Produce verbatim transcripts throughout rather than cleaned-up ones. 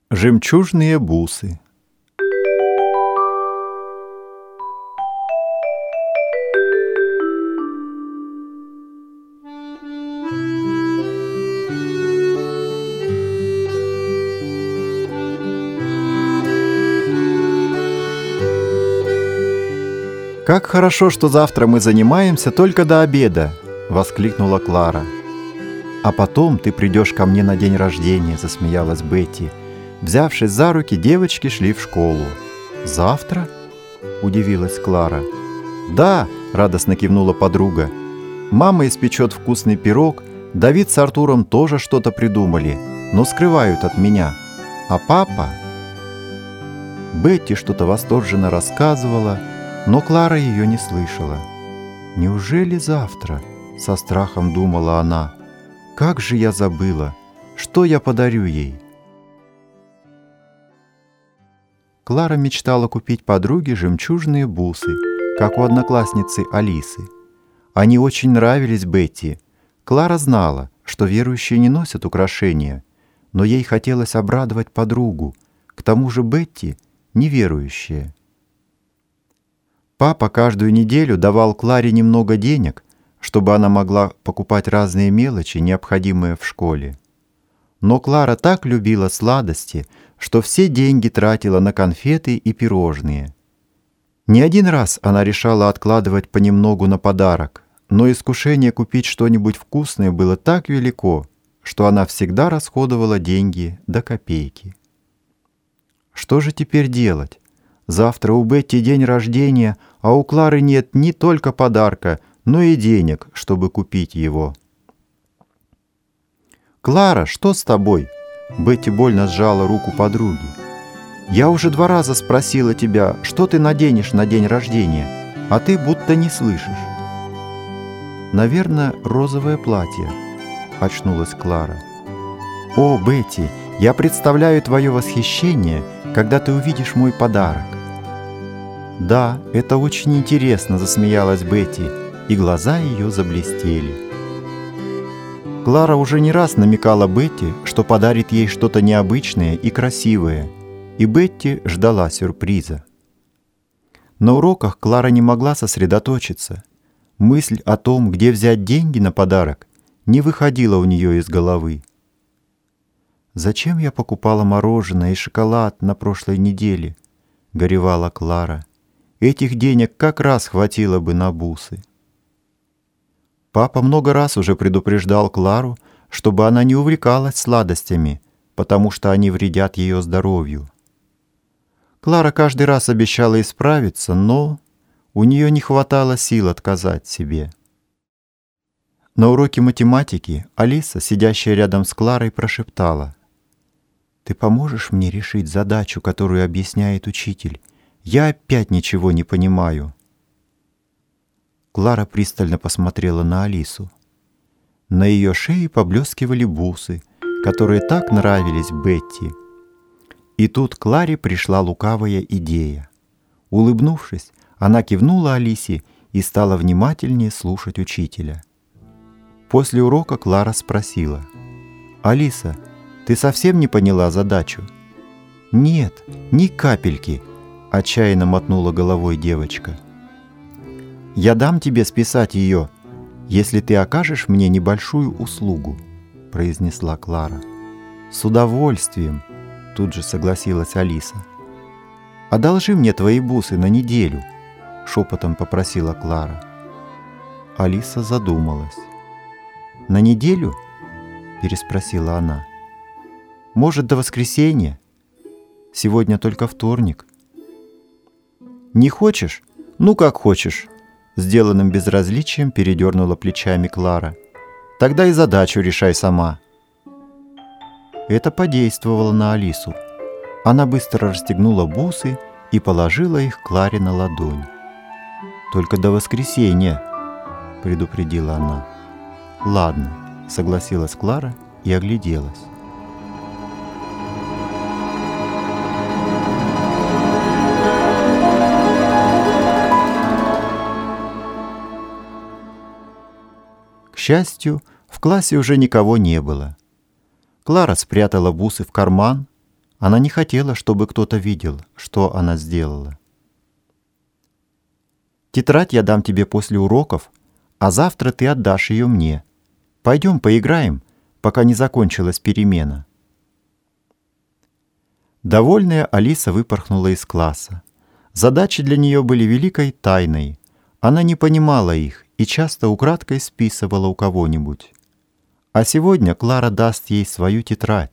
Жемчужные бусы. «Как хорошо, что завтра мы занимаемся только до обеда!» — воскликнула Клара. «А потом ты придешь ко мне на день рождения», — засмеялась Бетти. Взявшись за руки, девочки шли в школу. «Завтра?» — удивилась Клара. «Да!» — радостно кивнула подруга. «Мама испечет вкусный пирог, Давид с Артуром тоже что-то придумали, но скрывают от меня. А папа...» Бетти что-то восторженно рассказывала, но Клара ее не слышала. «Неужели завтра?» — со страхом думала она. «Как же я забыла! Что я подарю ей?» Клара мечтала купить подруге жемчужные бусы, как у одноклассницы Алисы. Они очень нравились Бетти. Клара знала, что верующие не носят украшения, но ей хотелось обрадовать подругу. К тому же Бетти неверующая. Папа каждую неделю давал Кларе немного денег, чтобы она могла покупать разные мелочи, необходимые в школе. Но Клара так любила сладости, что все деньги тратила на конфеты и пирожные. Не один раз она решала откладывать понемногу на подарок, но искушение купить что-нибудь вкусное было так велико, что она всегда расходовала деньги до копейки. Что же теперь делать? Завтра у Бетти день рождения, а у Клары нет не только подарка, но и денег, чтобы купить его. «Клара, что с тобой?» Бетти больно сжала руку подруги. «Я уже два раза спросила тебя, что ты наденешь на день рождения, а ты будто не слышишь». «Наверное, розовое платье», — очнулась Клара. «О, Бетти, я представляю твое восхищение, когда ты увидишь мой подарок». «Да, это очень интересно», — засмеялась Бетти, и глаза ее заблестели. Клара уже не раз намекала Бетти, что подарит ей что-то необычное и красивое, и Бетти ждала сюрприза. На уроках Клара не могла сосредоточиться. Мысль о том, где взять деньги на подарок, не выходила у нее из головы. «Зачем я покупала мороженое и шоколад на прошлой неделе?» — горевала Клара. «Этих денег как раз хватило бы на бусы». Папа много раз уже предупреждал Клару, чтобы она не увлекалась сладостями, потому что они вредят ее здоровью. Клара каждый раз обещала исправиться, но у нее не хватало сил отказать себе. На уроке математики Алиса, сидящая рядом с Кларой, прошептала: «Ты поможешь мне решить задачу, которую объясняет учитель? Я опять ничего не понимаю». Клара пристально посмотрела на Алису. На ее шее поблескивали бусы, которые так нравились Бетти. И тут Кларе пришла лукавая идея. Улыбнувшись, она кивнула Алисе и стала внимательнее слушать учителя. После урока Клара спросила: «Алиса, ты совсем не поняла задачу?» «Нет, ни капельки», — отчаянно мотнула головой девочка. «Я дам тебе списать ее, если ты окажешь мне небольшую услугу», — произнесла Клара. «С удовольствием», — тут же согласилась Алиса. «Одолжи мне твои бусы на неделю», — шепотом попросила Клара. Алиса задумалась. «На неделю?» — переспросила она. «Может, до воскресенья? Сегодня только вторник». «Не хочешь? Ну, как хочешь», — сделанным безразличием передернула плечами Клара. «Тогда и задачу решай сама». Это подействовало на Алису. Она быстро расстегнула бусы и положила их Кларе на ладонь. «Только до воскресенья», — предупредила она. «Ладно», — согласилась Клара и огляделась. К счастью, в классе уже никого не было. Клара спрятала бусы в карман, Она не хотела, чтобы кто-то видел, что она сделала. «Тетрадь я дам тебе после уроков, а завтра ты отдашь ее мне. Пойдем поиграем, пока не закончилась перемена». Довольная, Алиса выпорхнула из класса. Задачи для нее были великой тайной. Она не понимала их и часто украдкой списывала у кого-нибудь. А сегодня Клара даст ей свою тетрадь.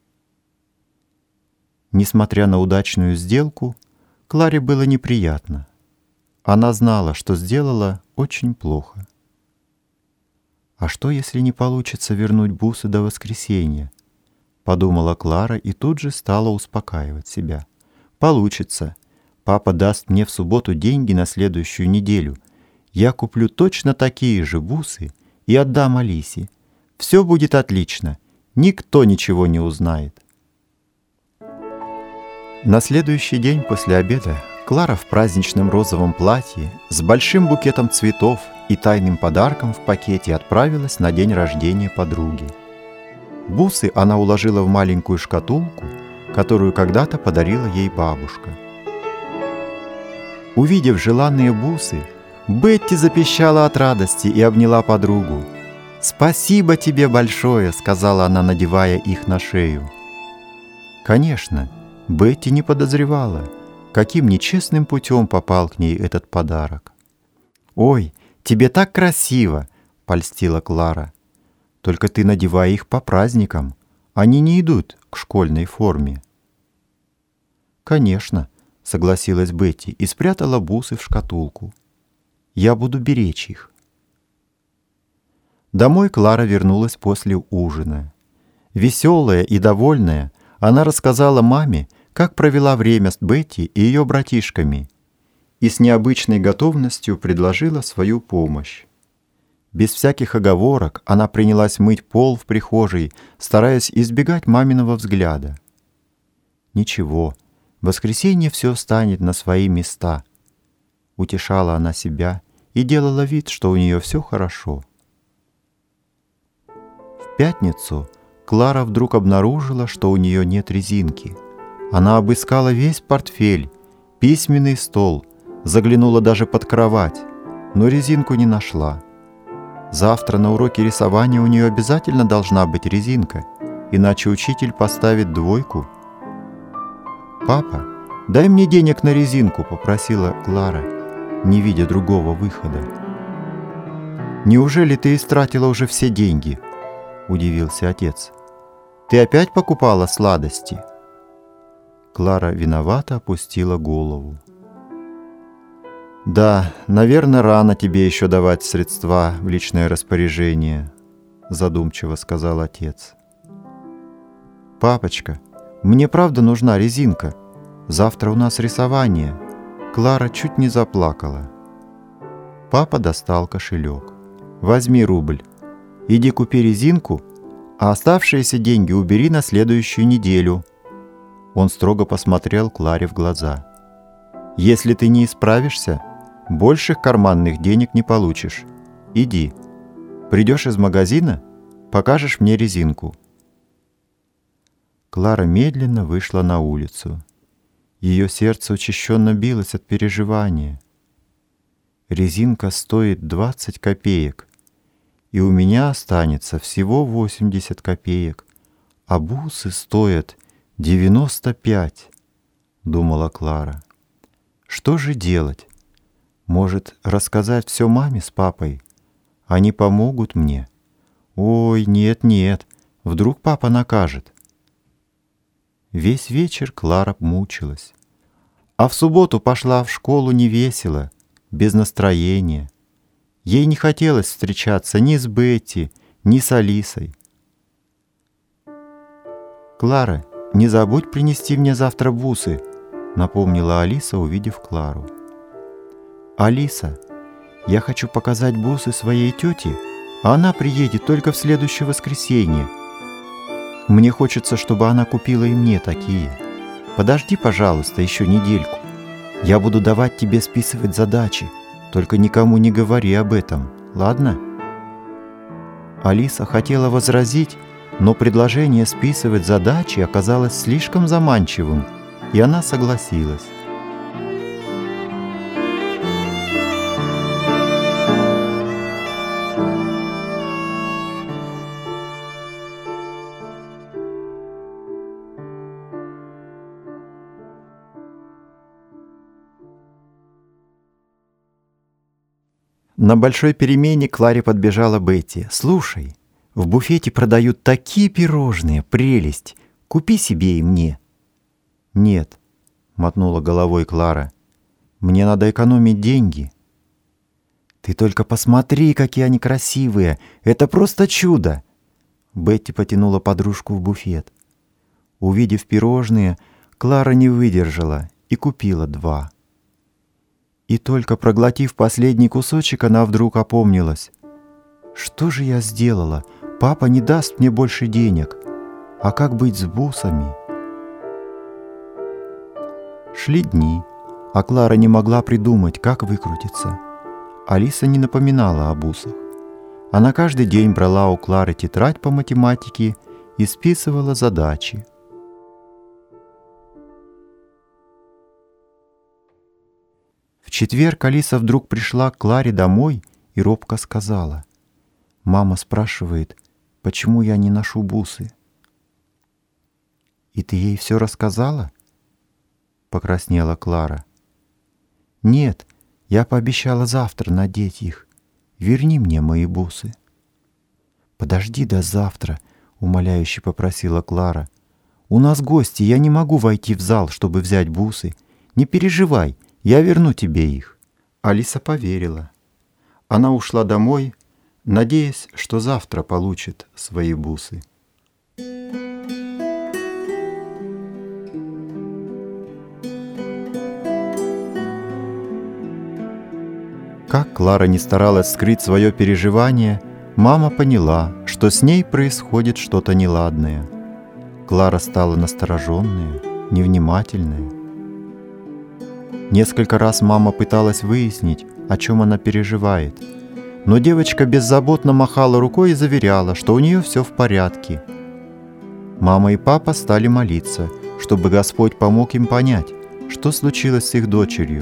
Несмотря на удачную сделку, Кларе было неприятно. Она знала, что сделала очень плохо. «А что, если не получится вернуть бусы до воскресенья?» — подумала Клара и тут же стала успокаивать себя. «Получится. Папа даст мне в субботу деньги на следующую неделю. Я куплю точно такие же бусы и отдам Алисе. Все будет отлично. Никто ничего не узнает». На следующий день после обеда Клара в праздничном розовом платье с большим букетом цветов и тайным подарком в пакете отправилась на день рождения подруги. Бусы она уложила в маленькую шкатулку, которую когда-то подарила ей бабушка. Увидев желанные бусы, Бетти запищала от радости и обняла подругу. «Спасибо тебе большое», — сказала она, надевая их на шею. Конечно, Бетти не подозревала, каким нечестным путем попал к ней этот подарок. «Ой, тебе так красиво!» — польстила Клара. «Только ты надевай их по праздникам, они не идут к школьной форме». «Конечно», — согласилась Бетти и спрятала бусы в шкатулку. «Я буду беречь их». Домой Клара вернулась после ужина. Веселая и довольная, она рассказала маме, как провела время с Бетти и ее братишками, и с необычной готовностью предложила свою помощь. Без всяких оговорок она принялась мыть пол в прихожей, стараясь избегать маминого взгляда. «Ничего, в воскресенье все станет на свои места», — утешала она себя и делала вид, что у нее все хорошо. В пятницу Клара вдруг обнаружила, что у нее нет резинки. Она обыскала весь портфель, письменный стол, заглянула даже под кровать, но резинку не нашла. Завтра на уроке рисования у нее обязательно должна быть резинка, иначе учитель поставит двойку. «Папа, дай мне денег на резинку», — попросила Клара, не видя другого выхода. «Неужели ты истратила уже все деньги?» — удивился отец. «Ты опять покупала сладости?» Клара виновато опустила голову. «Да, наверное, рано тебе еще давать средства в личное распоряжение», — задумчиво сказал отец. «Папочка, мне правда нужна резинка. Завтра у нас рисование». Клара чуть не заплакала. Папа достал кошелек. «Возьми рубль. Иди купи резинку, а оставшиеся деньги убери на следующую неделю». Он строго посмотрел Кларе в глаза. «Если ты не исправишься, больших карманных денег не получишь. Иди. Придешь из магазина, покажешь мне резинку». Клара медленно вышла на улицу. Ее сердце учащенно билось от переживания. «Резинка стоит двадцать копеек, и у меня останется всего восемьдесят копеек, а бусы стоят девяносто пять», — думала Клара. «Что же делать? Может, рассказать все маме с папой? Они помогут мне? Ой, нет-нет, вдруг папа накажет». Весь вечер Клара мучилась. А в субботу пошла в школу невесело, без настроения. Ей не хотелось встречаться ни с Бетти, ни с Алисой. «Клара, не забудь принести мне завтра бусы», — напомнила Алиса, увидев Клару. «Алиса, я хочу показать бусы своей тете, а она приедет только в следующее воскресенье. Мне хочется, чтобы она купила и мне такие. Подожди, пожалуйста, еще недельку. Я буду давать тебе списывать задачи, только никому не говори об этом, ладно?» Алиса хотела возразить, Но предложение списывать задачи оказалось слишком заманчивым, и она согласилась. На большой перемене к Кларе подбежала Бетти. «Слушай, в буфете продают такие пирожные, прелесть! Купи себе и мне!» «Нет», — мотнула головой Клара, — «мне надо экономить деньги». «Ты только посмотри, какие они красивые! Это просто чудо!» Бетти потянула подружку в буфет. Увидев пирожные, Клара не выдержала и купила два. И только проглотив последний кусочек, она вдруг опомнилась. «Что же я сделала? Папа не даст мне больше денег. А как быть с бусами?» Шли дни, а Клара не могла придумать, как выкрутиться. Алиса не напоминала о бусах. Она каждый день брала у Клары тетрадь по математике и списывала задачи. В четверг Алиса вдруг пришла к Кларе домой и робко сказала: «Мама спрашивает, почему я не ношу бусы». «И ты ей все рассказала?» — покраснела Клара. «Нет, я пообещала завтра надеть их. Верни мне мои бусы». «Подожди до завтра», — умоляюще попросила Клара. «У нас гости, я не могу войти в зал, чтобы взять бусы. Не переживай, я верну тебе их». Алиса поверила. Она ушла домой, надеясь, что завтра получит свои бусы. Как Клара не старалась скрыть свое переживание, мама поняла, что с ней происходит что-то неладное. Клара стала настороженная, невнимательная. Несколько раз мама пыталась выяснить, о чем она переживает, но девочка беззаботно махала рукой и заверяла, что у нее все в порядке. Мама и папа стали молиться, чтобы Господь помог им понять, что случилось с их дочерью.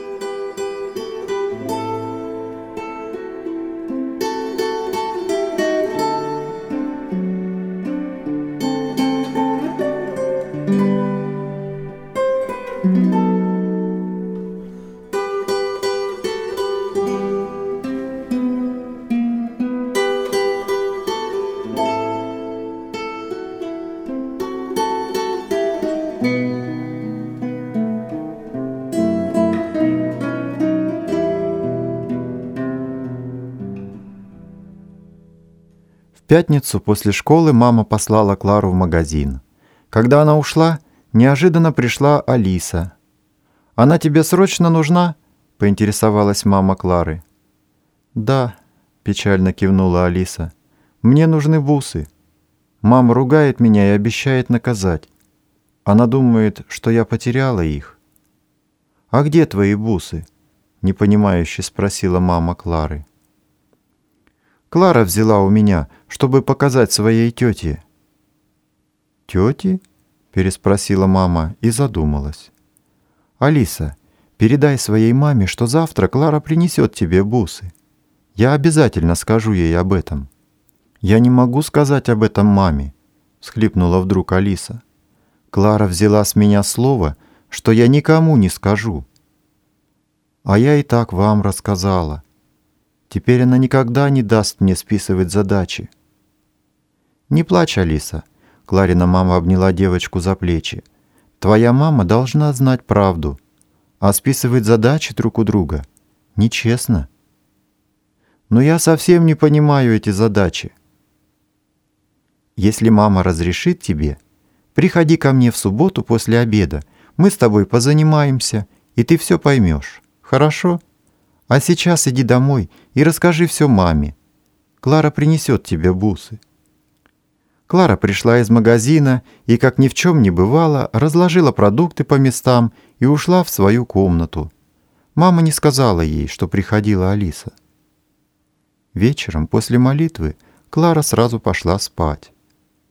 В пятницу после школы мама послала Клару в магазин. Когда она ушла, неожиданно пришла Алиса. «Она тебе срочно нужна?» — поинтересовалась мама Клары. «Да», — печально кивнула Алиса, — «мне нужны бусы. Мама ругает меня и обещает наказать. Она думает, что я потеряла их». «А где твои бусы?» — непонимающе спросила мама Клары. «Клара взяла у меня, чтобы показать своей тете». «Тете?» — переспросила мама и задумалась. «Алиса, передай своей маме, что завтра Клара принесет тебе бусы. Я обязательно скажу ей об этом». «Я не могу сказать об этом маме», — всхлипнула вдруг Алиса. «Клара взяла с меня слово, что я никому не скажу. А я и так вам рассказала. Теперь она никогда не даст мне списывать задачи». «Не плачь, Алиса», — Кларина мама обняла девочку за плечи. «Твоя мама должна знать правду, а списывать задачи друг у друга нечестно». «Но я совсем не понимаю эти задачи». «Если мама разрешит тебе, приходи ко мне в субботу после обеда, мы с тобой позанимаемся, и ты все поймешь, хорошо? А сейчас иди домой и расскажи все маме. Клара принесет тебе бусы». Клара пришла из магазина и, как ни в чем не бывало, разложила продукты по местам и ушла в свою комнату. Мама не сказала ей, что приходила Алиса. Вечером, после молитвы, Клара сразу пошла спать.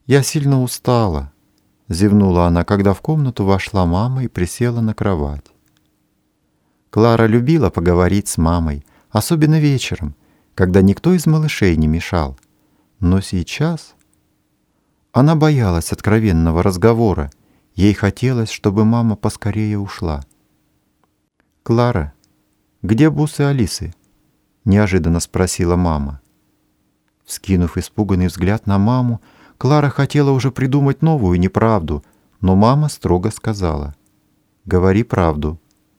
«Я сильно устала», — зевнула она, когда в комнату вошла мама и присела на кровать. Клара любила поговорить с мамой, особенно вечером, когда никто из малышей не мешал. Но сейчас она боялась откровенного разговора. Ей хотелось, чтобы мама поскорее ушла. «Клара, где бусы Алисы?» — неожиданно спросила мама. Вскинув испуганный взгляд на маму, Клара хотела уже придумать новую неправду, но мама строго сказала: «Говори правду».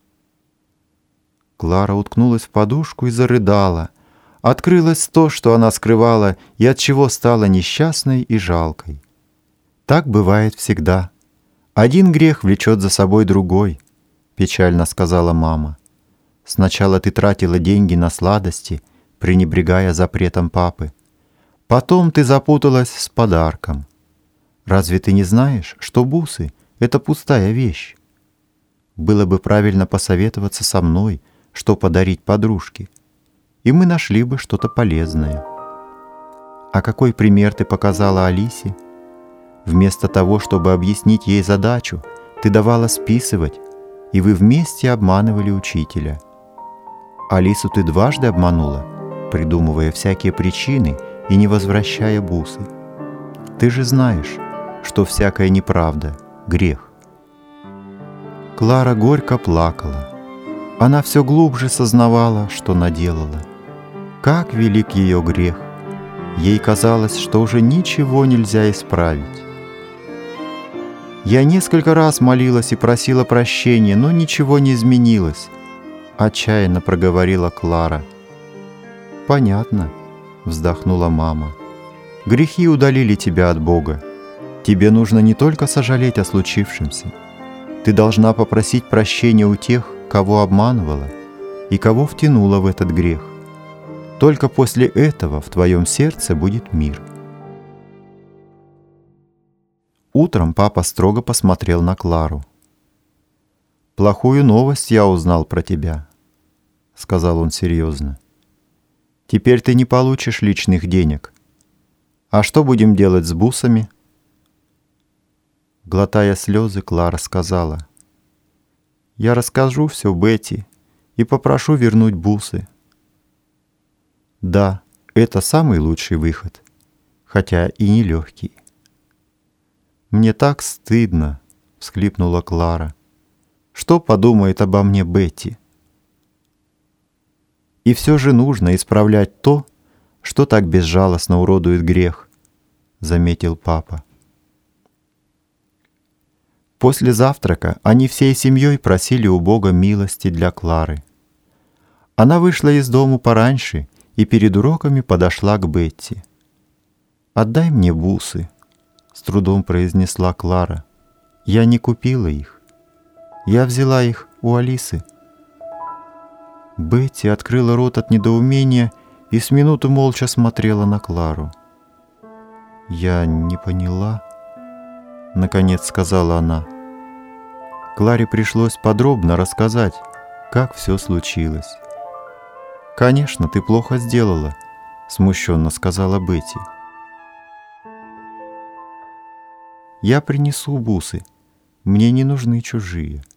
Клара уткнулась в подушку и зарыдала. Открылось то, что она скрывала, и от чего стала несчастной и жалкой. «Так бывает всегда. Один грех влечет за собой другой», — печально сказала мама. «Сначала ты тратила деньги на сладости, пренебрегая запретом папы. Потом ты запуталась с подарком. Разве ты не знаешь, что бусы — это пустая вещь? Было бы правильно посоветоваться со мной, что подарить подружке, и мы нашли бы что-то полезное. А какой пример ты показала Алисе? Вместо того, чтобы объяснить ей задачу, ты давала списывать, и вы вместе обманывали учителя. Алису ты дважды обманула, придумывая всякие причины и не возвращая бусы. Ты же знаешь, что всякая неправда — грех». Клара горько плакала. Она все глубже сознавала, что наделала. Как велик ее грех! Ей казалось, что уже ничего нельзя исправить. «Я несколько раз молилась и просила прощения, но ничего не изменилось», — отчаянно проговорила Клара. «Понятно», — вздохнула мама. «Грехи удалили тебя от Бога. Тебе нужно не только сожалеть о случившемся. Ты должна попросить прощения у тех, кого обманывала и кого втянула в этот грех. Только после этого в твоем сердце будет мир». Утром папа строго посмотрел на Клару. «Плохую новость я узнал про тебя», — сказал он серьезно. «Теперь ты не получишь личных денег. А что будем делать с бусами?» Глотая слезы, Клара сказала: «Я расскажу все Бетти и попрошу вернуть бусы». Да, это самый лучший выход, хотя и нелегкий. «Мне так стыдно», — всхлипнула Клара. «Что подумает обо мне Бетти?» «И все же нужно исправлять то, что так безжалостно уродует грех», — заметил папа. После завтрака они всей семьей просили у Бога милости для Клары. Она вышла из дому пораньше и перед уроками подошла к Бетти. «Отдай мне бусы», — с трудом произнесла Клара. «Я не купила их. Я взяла их у Алисы». Бетти открыла рот от недоумения и с минуту молча смотрела на Клару. «Я не поняла», — наконец сказала она. Кларе пришлось подробно рассказать, как все случилось. «Конечно, ты плохо сделала», — смущенно сказала Бетти. «Я принесу бусы. Мне не нужны чужие».